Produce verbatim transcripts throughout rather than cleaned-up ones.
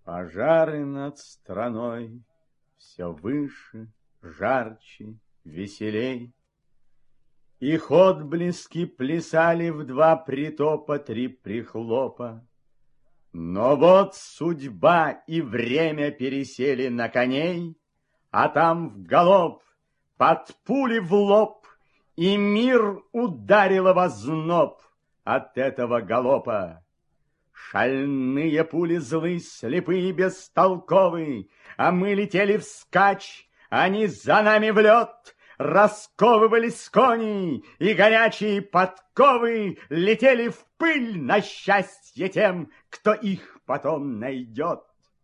Пожары над страной все выше, жарче, веселей. Их отблески плясали в два притопа, три прихлопа. Но вот судьба и время пересели на коней, а там в галоп, под пули в лоб, и мир ударило в озноб от этого галопа. Шальные пули злы, слепые, бестолковые, а мы летели вскачь, они за нами в лед, расковывались кони, и горячие подковы летели в пыль на счастье тем, кто их потом найдет.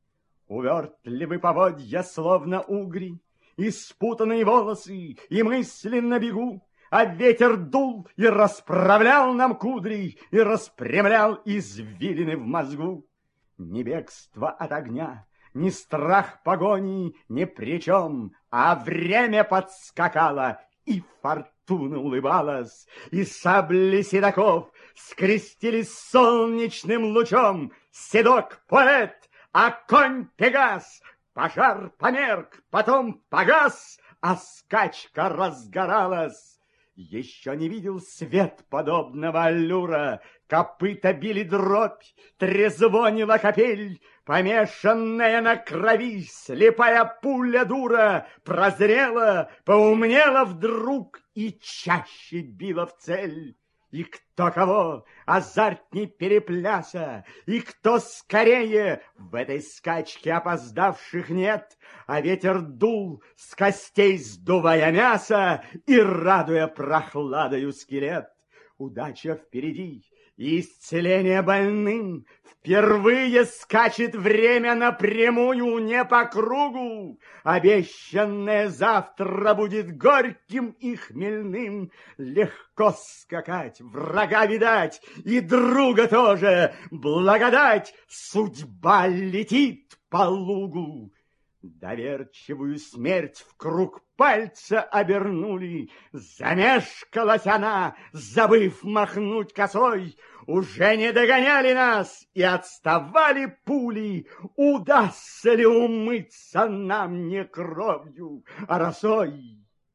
Увертливы поводья, словно угри, и спутанные волосы, и мысли на бегу, а ветер дул и расправлял нам кудри, и распрямлял извилины в мозгу. Ни бегство от огня, ни страх погони ни при чем, а время подскакало, и фортуна улыбалась, и сабли седоков скрестились солнечным лучом. Седок поэт, а конь Пегас, пожар померк, потом погас, а скачка разгоралась. Еще не видел свет подобного аллюра, копыта били дробь, трезвонила капель, помешанная на крови слепая пуля дура прозрела, поумнела вдруг и чаще била в цель. И кто кого азартней перепляса, и кто скорее, в этой скачке опоздавших нет, а ветер дул, с костей сдувая мясо и радуя прохладою скелет. Удача впереди, и исцеление больным. Впервые скачет время напрямую, не по кругу. Обещанное завтра будет горьким и хмельным. Легко скакать, врага видать, и друга тоже. Благодать, судьба летит по лугу. Доверчивую смерть в круг пальца обернули. Замешкалась она, забыв махнуть косой. Уже не догоняли нас и отставали пули. Удастся ли умыться нам не кровью, а росой?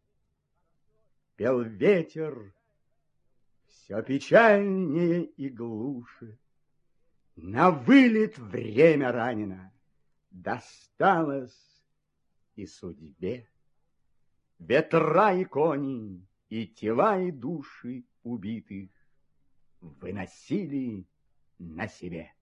Пел ветер все печальнее и глуше. На вылет время ранено. Досталось и судьбе. Ветра и кони, и тела, и души убитых выносили на себе.